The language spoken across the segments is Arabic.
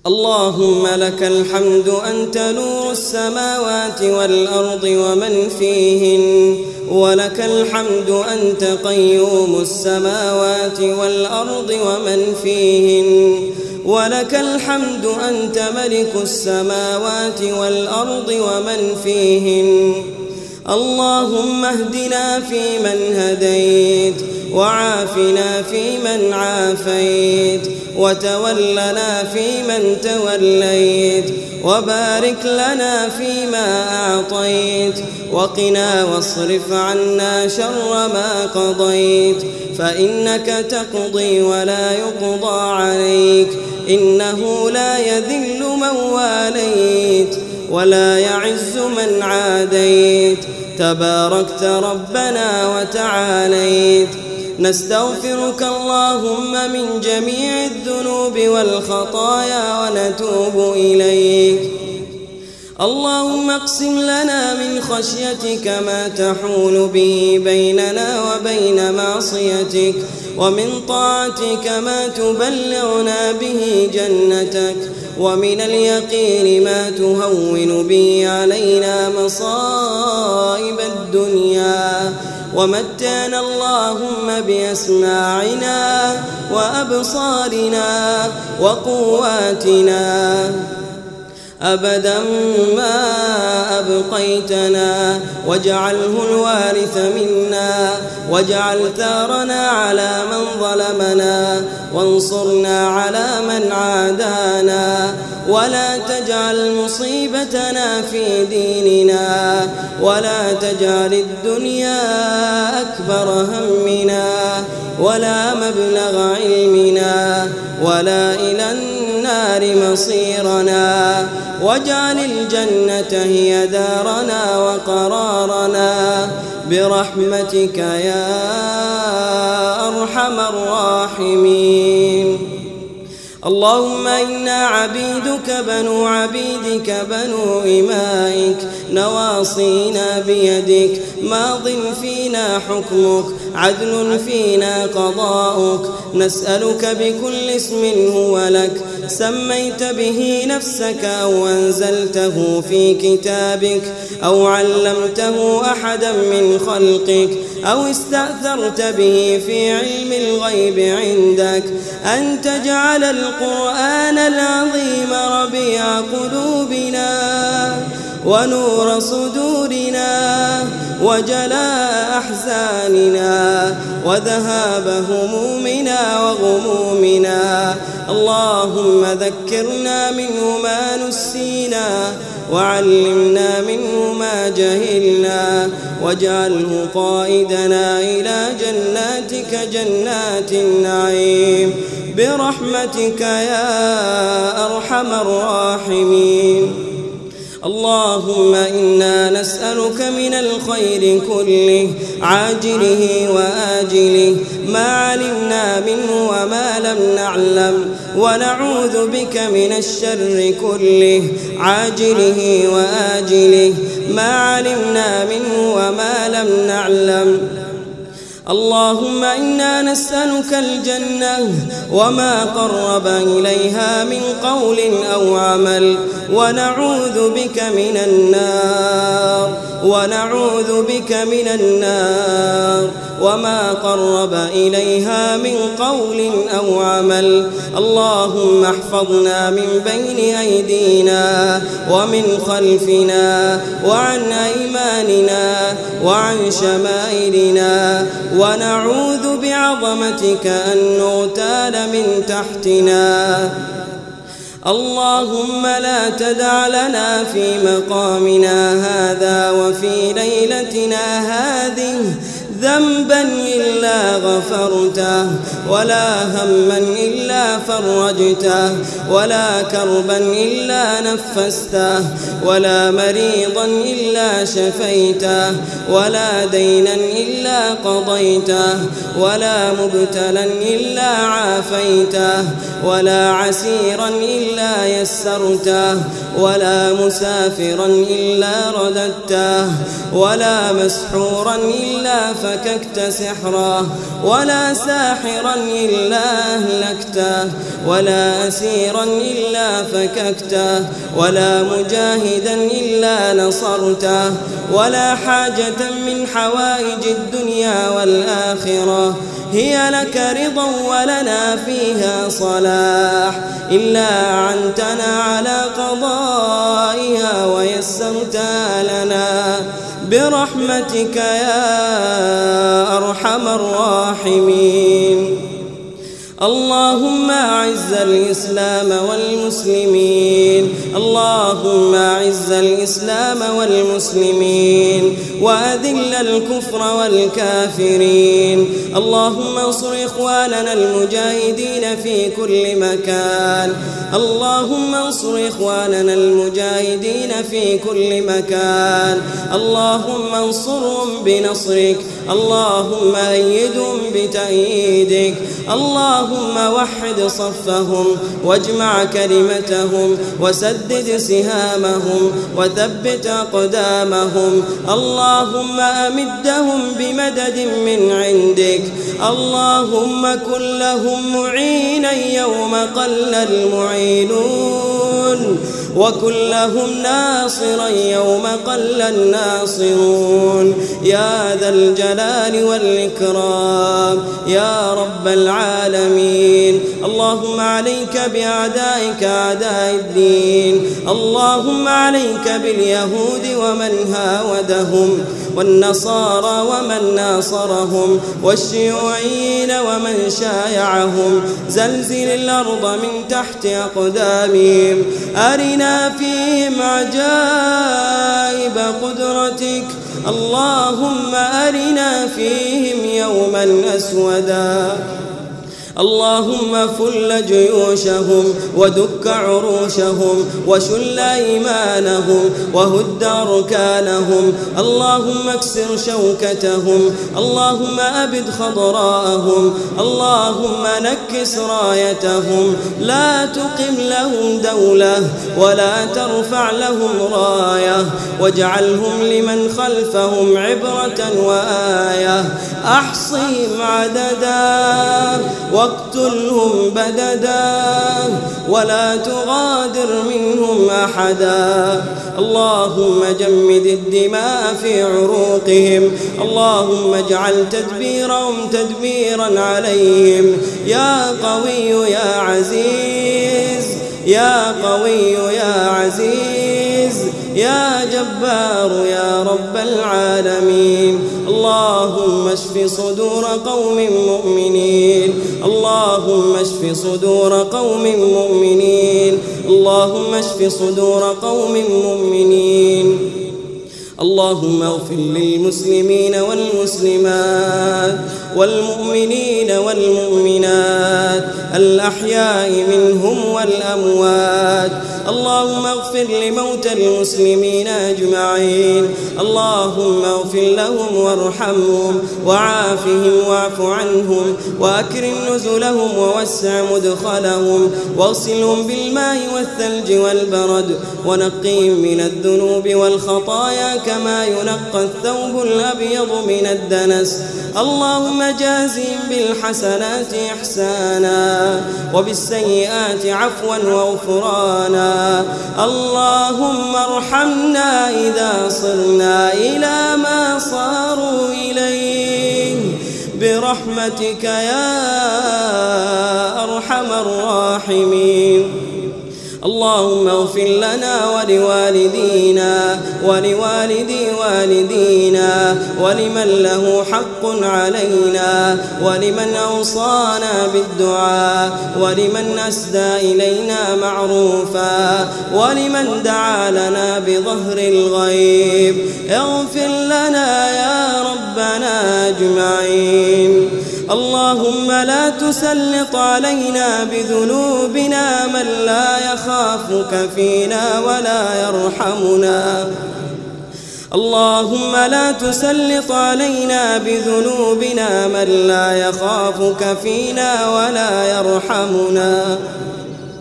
اللهم لك الحمد أنت نور السماوات والأرض ومن فيهن، ولك الحمد أنت قيوم السماوات والأرض ومن فيهن، ولك الحمد أنت ملك السماوات والأرض ومن فيهن. اللهم اهدنا فيمن هديت، وعافنا فيمن عافيت، وتولنا فيمن توليت، وبارك لنا فيما أعطيت، وقنا واصرف عنا شر ما قضيت، فإنك تقضي ولا يقضى عليك، إنه لا يذل من واليت ولا يعز من عاديت، تباركت ربنا وتعاليت. نستغفرك اللهم من جميع الذنوب والخطايا ونتوب إليك. اللهم اقسم لنا من خشيتك ما تحول به بيننا وبين معصيتك، ومن طاعتك ما تبلغنا به جنتك، ومن اليقين ما تهون به علينا مصائب الدنيا، ومتعنا اللهم بأسماعنا وأبصارنا وقواتنا أبدا ما أبقيتنا، واجعله الوارث منا، واجعل ثارنا على من ظلمنا، وانصرنا على من عادانا، ولا تجعل مصيبتنا في ديننا، ولا تجعل الدنيا أكبر همنا، ولا مبلغ علمنا، ولا إلى النار مصيرنا، واجعل الجنة هي دارنا وقرارنا برحمتك يا أرحم الراحمين. اللهم إنا عبيدك بنو عبيدك بنو إمائك، نواصينا بيدك، ماض فينا حكمك، عدل فينا قضاؤك، نسألك بكل اسم هو لك سميت به نفسك أو أنزلته في كتابك أو علمته أحدا من خلقك أو استأثرت به في علم الغيب عندك أن تجعل القرآن العظيم ربيع قلوبنا ونور صدورنا وجلاء أحزاننا وذهاب همومنا وغمومنا. اللهم ذكرنا منه ما نسينا وعلمنا منه ما جهلنا، واجعله قائدنا إلى جناتك جنات النعيم برحمتك يا أرحم الراحمين. اللهم إنا نسألك من الخير كله عاجله وآجله ما علمنا منه وما لم نعلم، ونعوذ بك من الشر كله عاجله وآجله ما علمنا منه وما لم نعلم. اللهم إنا نسألك الجنة وما قرب إليها من قول أو عمل، ونعوذ بك من النار وما قرب إليها من قول أو عمل. اللهم احفظنا من بين أيدينا ومن خلفنا وعن أيماننا وعن شمائلنا، ونعوذ بعظمتك أن نغتال من تحتنا. اللهم لا تدع لنا في مقامنا هذا وفي ليلتنا هذه ذنبا إلا غفرته، ولا هما إلا فرجته، ولا كربا إلا نفسته، ولا مريضا إلا شفيته، ولا دينا إلا قضيته، ولا مبتلا إلا عافيته، ولا عسيرا إلا يسرته، ولا مسافرا إلا رددته، ولا مسحورا إلا فككت سحره، ولا ساحرا إلا أهلكته، ولا أسيرا إلا فككته، ولا مجاهدا إلا نصرته، ولا حاجة من حوائج الدنيا والآخرة هي لك رضا ولنا فيها صلاح إلا أعنتنا على قضائها ويسرتها لنا برحمتك يا أرحم الراحمين. اللهم أعز الإسلام والمسلمين، اللهم أعز الإسلام والمسلمين وأذل الكفر والكافرين. اللهم انصر إخواننا المجاهدين في كل مكان، اللهم انصر إخواننا المجاهدين في كل مكان، اللهم انصرهم بنصرك، اللهم أيدهم بتأييدك، اللهم وحد صفهم واجمع كلمتهم وسدد سهامهم وثبت أقدامهم. اللهم أمدهم بمدد من عندك، اللهم كن لهم معينا يوم قل المعينون، وكن لهم ناصرا يوم قل الناصرون، يا ذا الجلال والإكرام يا رب العالمين. اللهم عليك بأعدائك أعداء الدين، اللهم عليك باليهود ومن هاودهم، والنصارى ومن ناصرهم، والشيوعيين ومن شايعهم. زلزل الأرض من تحت أقدامهم، أرنا فيهم عجائب قدرتك، اللهم أرنا فيهم يوما أسودا. اللهم فل جيوشهم ودك عروشهم وشل أيمانهم وهد أركانهم، اللهم اكسر شوكتهم، اللهم أبد خضراءهم، اللهم نكس رايتهم، لا تقم لهم دولة ولا ترفع لهم راية، واجعلهم لمن خلفهم عبرة وآية. أحصهم عددا واقتلهم بددا ولا تغادر منهم أحدا. اللهم جمد الدماء في عروقهم، اللهم اجعل تدبيرهم تدميرا عليهم، يا قوي يا عزيز، يا قوي يا عزيز، يا جبار يا رب العالمين. اللهم اشف صدور قوم مؤمنين، اللهم اشف صدور قوم مؤمنين، اللهم اشف صدور قوم مؤمنين. اللهم اغفر للمسلمين والمسلمات والمؤمنين والمؤمنات الأحياء منهم والأموات. اللهم اغفر لموتى المسلمين أجمعين، اللهم اغفر لهم وارحمهم وعافهم واعف عنهم وأكرم نزلهم ووسع مدخلهم واغسلهم بالماء والثلج والبرد ونقهم من الذنوب والخطايا كما ينقى الثوب الأبيض من الدنس. اللهم جازهم بالحسنات إحسانا وبالسيئات عفوا وغفرانا. اللهم ارحمنا إذا صرنا إلى ما صاروا إليه برحمتك يا أرحم الراحمين. اللهم اغفر لنا ولوالدينا ولوالدي والدينا ولمن له حق علينا ولمن أوصانا بالدعاء ولمن أسدى إلينا معروفا ولمن دعا لنا بظهر الغيب. اغفر لنا يا ربنا أجمعين. اللهم لا تسلط علينا بذنوبنا من لا يخافك فينا ولا يرحمنا. اللهم لا تسلط علينا بذنوبنا من لا يخافك فينا ولا يرحمنا.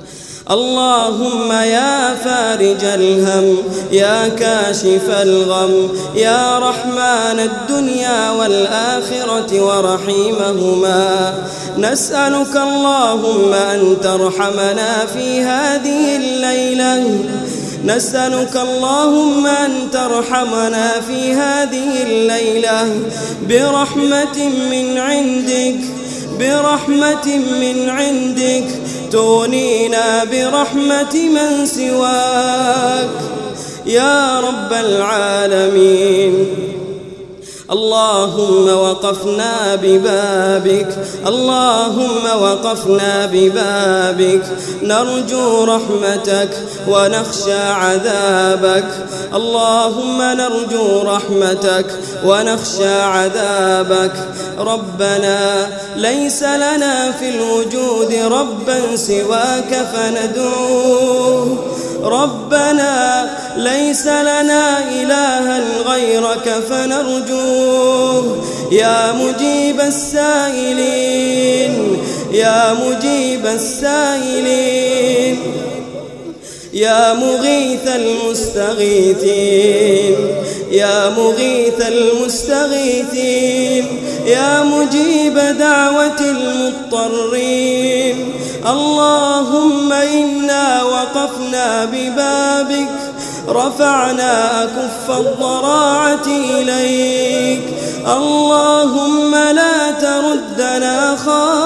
اللهم يا فارج الهم يا كاشف الغم يا رحمن الدنيا والآخرة ورحيمهما، نسألك اللهم أن ترحمنا في هذه الليلة، نسألك اللهم أن ترحمنا في هذه الليلة برحمة من عندك، برحمة من عندك تغنينا برحمة من سواك يا رب العالمين. اللهم وقفنا ببابك، اللهم وقفنا ببابك نرجو رحمتك ونخشى عذابك، اللهم نرجو رحمتك ونخشى عذابك. ربنا ليس لنا في الوجود ربا سواك فندعوه، ربنا ليس لنا إلها غيرك فنرجوه، يا مجيب السائلين يا مجيب السائلين يا مغيث المستغيثين يا مغيث المستغيثين يا مجيب دعوة المضطرين. اللهم إنا وقفنا ببابك رفعنا أكف الضراعة إليك، اللهم لا تردنا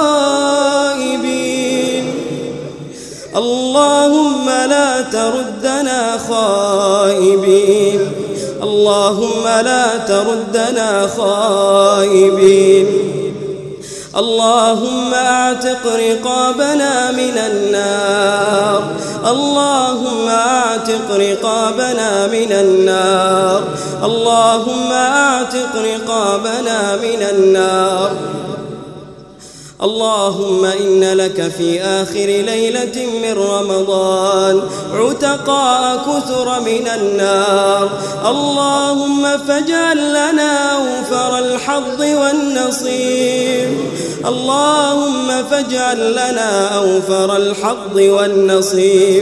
خائبين، اللهم لا تردنا خائبين، اللهم لا تردنا خائبين. اللهم اعتق رقابنا من النار، اللهم اعتق رقابنا من النار، اللهم اعتق رقابنا من النار. اللهم إن لك في آخر ليلة من رمضان عتقاء كثر من النار، اللهم فاجعل لنا أوفر الحظ والنصيب، اللهم فاجعل لنا أوفر الحظ والنصيب.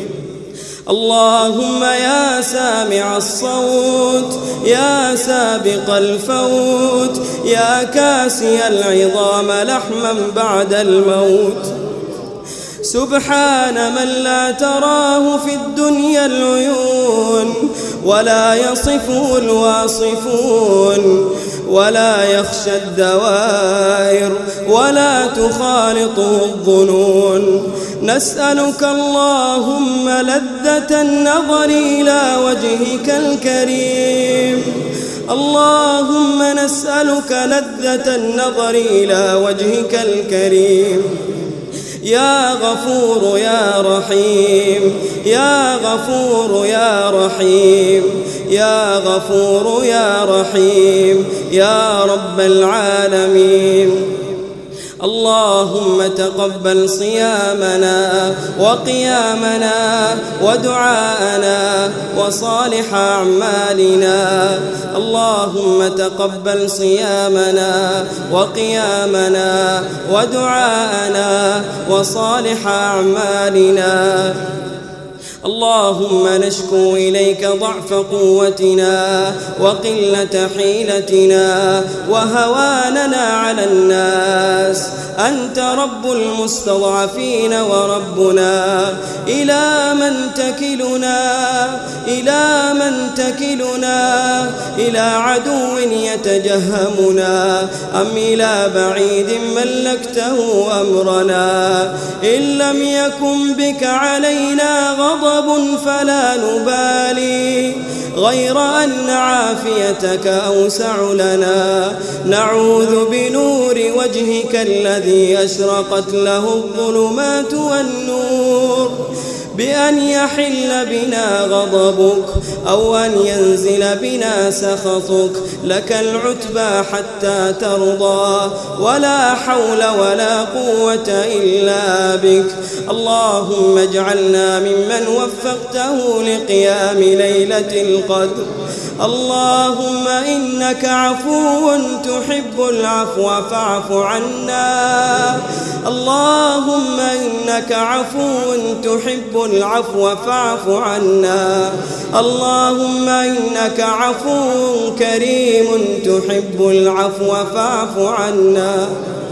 اللهم يا سامع الصوت يا سابق الفوت يا كاسي العظام لحما بعد الموت، سبحان من لا تراه في الدنيا العيون ولا يصفه الواصفون ولا يخشى الدوائر ولا تخالطه الظنون. نسألك اللهم لذة النظر إلى وجهك الكريم، اللهم نسألك لذة النظر إلى وجهك الكريم. يا غفور يا رحيم يا غفور يا رحيم يا غفور يا رحيم يا رب العالمين. اللهم تقبل صيامنا وقيامنا ودعاءنا وصالح أعمالنا، اللهم تقبل صيامنا وقيامنا ودعاءنا وصالح أعمالنا. اللهم نشكو إليك ضعف قوتنا وقلة حيلتنا وهواننا على الناس، أنت رب المستضعفين وربنا. إلى من تكلنا إلى من تكلنا؟ إلى عدو يتجهمنا أم إلى بعيد ملكته أمرنا؟ إن لم يكن بك علينا غضب فلا نبالي، غير أن عافيتك أوسع لنا. نعوذ بنور وجهك الذي أشرقت له الظلمات والنور بأن يحل بنا غضبك أو أن ينزل بنا سخطك. لك العتبى حتى ترضى، ولا حول ولا قوة إلا بك. اللهم اجعلنا ممن وفقته لقيام ليلة القدر، اللهم إنك عفو تحب العفو فاعف عنا. اللهم إنك عفو تحب العفو فاعف عنا. اللهم إنك عفو كريم تحب العفو فاعف عنا.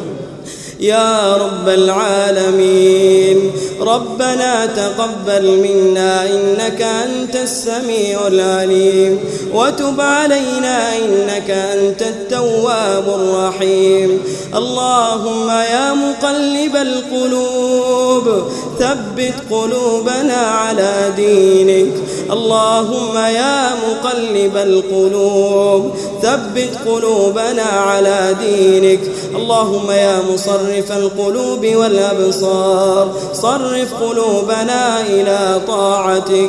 يا رب العالمين، ربنا تقبل منا إنك أنت السميع العليم، وتب علينا إنك أنت التواب الرحيم. اللهم يا مقلب القلوب ثبت قلوبنا على دينك. اللهم يا مقلب القلوب ثبت قلوبنا على دينك. اللهم يا مصرف القلوب والأبصار صرف قلوبنا إلى طاعتك.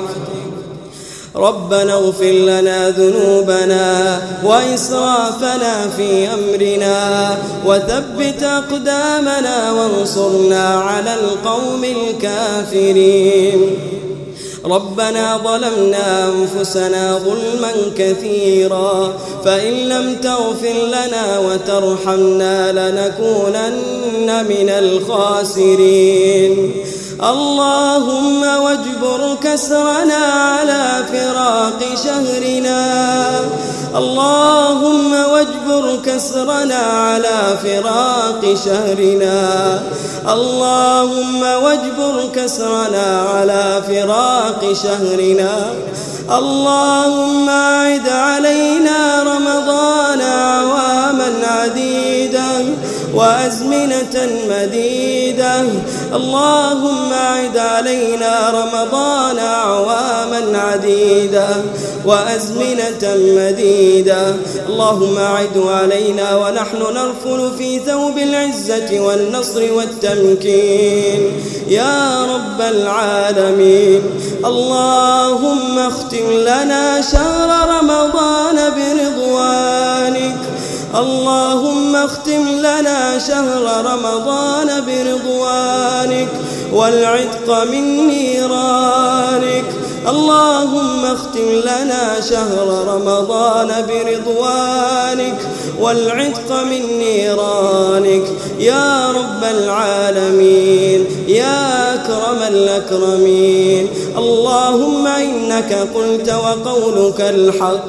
ربنا اغفر لنا ذنوبنا وإسرافنا في أمرنا وثبت أقدامنا وانصرنا على القوم الكافرين. ربنا ظلمنا أنفسنا ظلما كثيرا، فإن لم تغفر لنا وترحمنا لنكونن من الخاسرين. اللهم واجبر كسرنا على فراق شهرنا. اللهم واجبر كسرنا على فراق شهرنا. اللهم واجبر كسرنا على فراق شهرنا. اللهم أعد علينا رمضان أعواما عديدة وأزمنة مديدة. اللهم أعد علينا رمضان أعواما عديدة وأزمنة مديدة. اللهم أعد علينا ونحن نرفل في ثوب العزة والنصر والتمكين يا رب العالمين. اللهم اختم لنا شهر رمضان برضوانك. اللهم اختم لنا شهر رمضان برضوانك والعتق من نيرانك. اللهم اختم لنا شهر رمضان برضوانك والعتق من نيرانك يا رب العالمين يا أكرم الأكرمين. اللهم إنك قلت وقولك الحق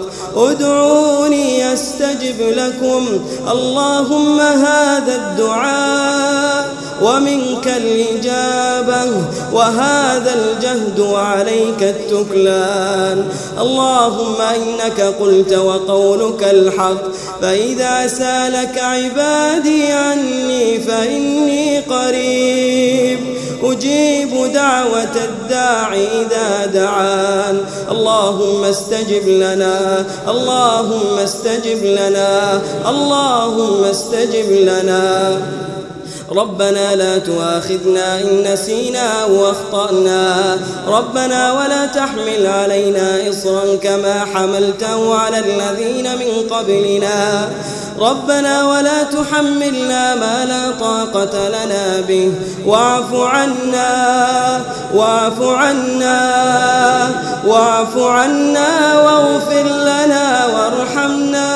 ادعوني أستجب لكم. اللهم هذا الدعاء ومنك الإجابة وهذا الجهد وعليك التكلان. اللهم إنك قلت وقولك الحق فإذا سالك عبادي عني فإني قريب أجيب دعوة الداعي إذا دعان. اللهم استجب لنا. اللهم استجب لنا. اللهم استجب لنا. ربنا لا تؤاخذنا إن نسينا أو أخطأنا. ربنا ولا تحمل علينا إصرا كما حملته على الذين من قبلنا. ربنا ولا تحملنا ما لا طاقة لنا به واعف عنا واعف عنا واعف عنا واغفر لنا وارحمنا.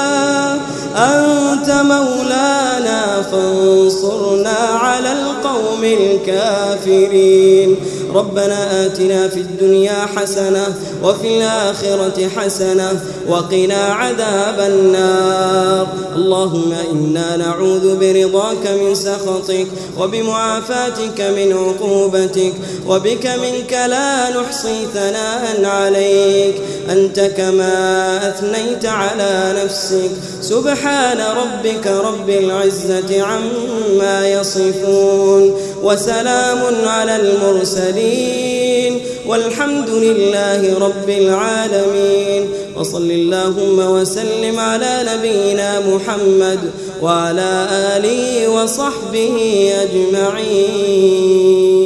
أنت مولانا فانصرنا على القوم الكافرين. ربنا آتنا في الدنيا حسنة وفي الآخرة حسنة وقنا عذاب النار. اللهم إنا نعوذ برضاك من سخطك وبمعافاتك من عقوبتك وبك منك لا نحصي ثناء عليك أنت كما أثنيت على نفسك. سبحان ربك رب العزة عما يصفون وسلام على المرسلين والحمد لله رب العالمين. وصل اللهم وسلم على نبينا محمد وعلى آله وصحبه أجمعين.